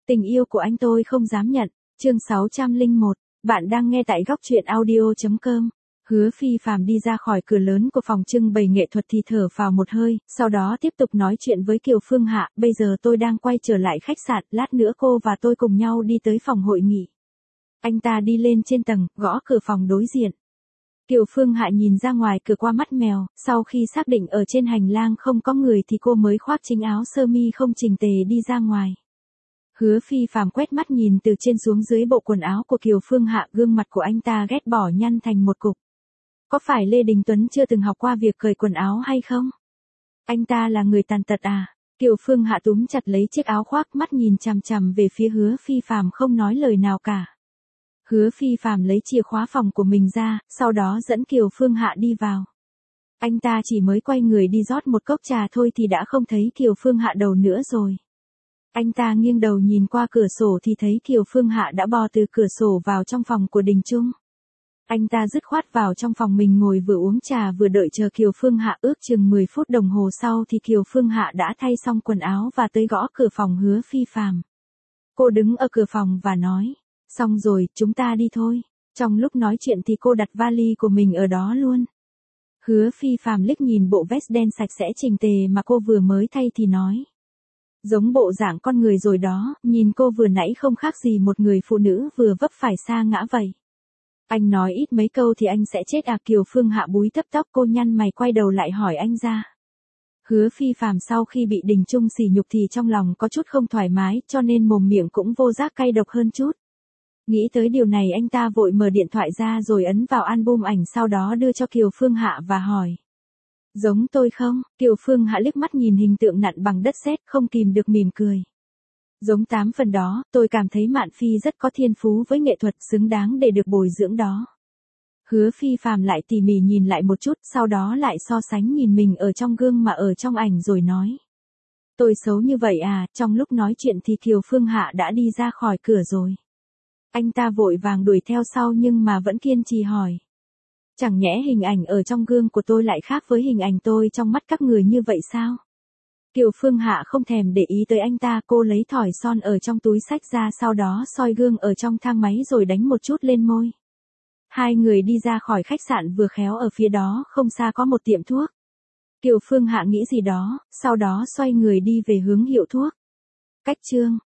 Tình yêu của anh tôi không dám nhận. Chương 601. Bạn đang nghe tại góc truyện audio.com. Hứa Phi Phàm đi ra khỏi cửa lớn của phòng trưng bày nghệ thuật thì thở phào một hơi, sau đó tiếp tục nói chuyện với Kiều Phương Hạ, bây giờ tôi đang quay trở lại khách sạn, lát nữa cô và tôi cùng nhau đi tới phòng hội nghị. Anh ta đi lên trên tầng, gõ cửa phòng đối diện. Kiều Phương Hạ nhìn ra ngoài cửa qua mắt mèo, sau khi xác định ở trên hành lang không có người thì cô mới khoác chính áo sơ mi không chỉnh tề đi ra ngoài. Hứa Phi Phàm quét mắt nhìn từ trên xuống dưới bộ quần áo của Kiều Phương Hạ, gương mặt của anh ta ghét bỏ nhăn thành một cục. Có phải Lê Đình Tuấn chưa từng học qua việc cởi quần áo hay không? Anh ta là người tàn tật à? Kiều Phương Hạ túm chặt lấy chiếc áo khoác, mắt nhìn chằm chằm về phía Hứa Phi Phàm không nói lời nào cả. Hứa Phi Phàm lấy chìa khóa phòng của mình ra, sau đó dẫn Kiều Phương Hạ đi vào. Anh ta chỉ mới quay người đi rót một cốc trà thôi thì đã không thấy Kiều Phương Hạ đâu nữa rồi. Anh ta nghiêng đầu nhìn qua cửa sổ thì thấy Kiều Phương Hạ đã bò từ cửa sổ vào trong phòng của Đình Trung. Anh ta dứt khoát vào trong phòng mình ngồi vừa uống trà vừa đợi chờ Kiều Phương Hạ, ước chừng 10 phút đồng hồ sau thì Kiều Phương Hạ đã thay xong quần áo và tới gõ cửa phòng Hứa Phi Phàm. Cô đứng ở cửa phòng và nói, xong rồi, chúng ta đi thôi. Trong lúc nói chuyện thì cô đặt vali của mình ở đó luôn. Hứa Phi Phàm liếc nhìn bộ vest đen sạch sẽ chỉnh tề mà cô vừa mới thay thì nói. Giống bộ dạng con người rồi đó, nhìn cô vừa nãy không khác gì một người phụ nữ vừa vấp phải sa ngã vậy. Anh nói ít mấy câu thì anh sẽ chết à? Kiều Phương Hạ búi thấp tóc, cô nhăn mày quay đầu lại hỏi anh ra. Hứa Phi Phàm sau khi bị Đình Trung sỉ nhục thì trong lòng có chút không thoải mái, cho nên mồm miệng cũng vô giác cay độc hơn chút. Nghĩ tới điều này anh ta vội mở điện thoại ra rồi ấn vào album ảnh, sau đó đưa cho Kiều Phương Hạ và hỏi. Giống tôi không? Kiều Phương Hạ liếc mắt nhìn hình tượng nặn bằng đất sét, không kìm được mỉm cười. Giống 8 phần đó, tôi cảm thấy Mạn Phi rất có thiên phú với nghệ thuật, xứng đáng để được bồi dưỡng đó. Hứa Phi Phàm lại tỉ mỉ nhìn lại một chút, sau đó lại so sánh nhìn mình ở trong gương mà ở trong ảnh rồi nói. Tôi xấu như vậy à? Trong lúc nói chuyện thì Kiều Phương Hạ đã đi ra khỏi cửa rồi. Anh ta vội vàng đuổi theo sau nhưng mà vẫn kiên trì hỏi. Chẳng nhẽ hình ảnh ở trong gương của tôi lại khác với hình ảnh tôi trong mắt các người như vậy sao? Kiều Phương Hạ không thèm để ý tới anh ta, cô lấy thỏi son ở trong túi xách ra, sau đó soi gương ở trong thang máy rồi đánh một chút lên môi. Hai người đi ra khỏi khách sạn, vừa khéo ở phía đó không xa có một tiệm thuốc. Kiều Phương Hạ nghĩ gì đó, sau đó xoay người đi về hướng hiệu thuốc. Cách chương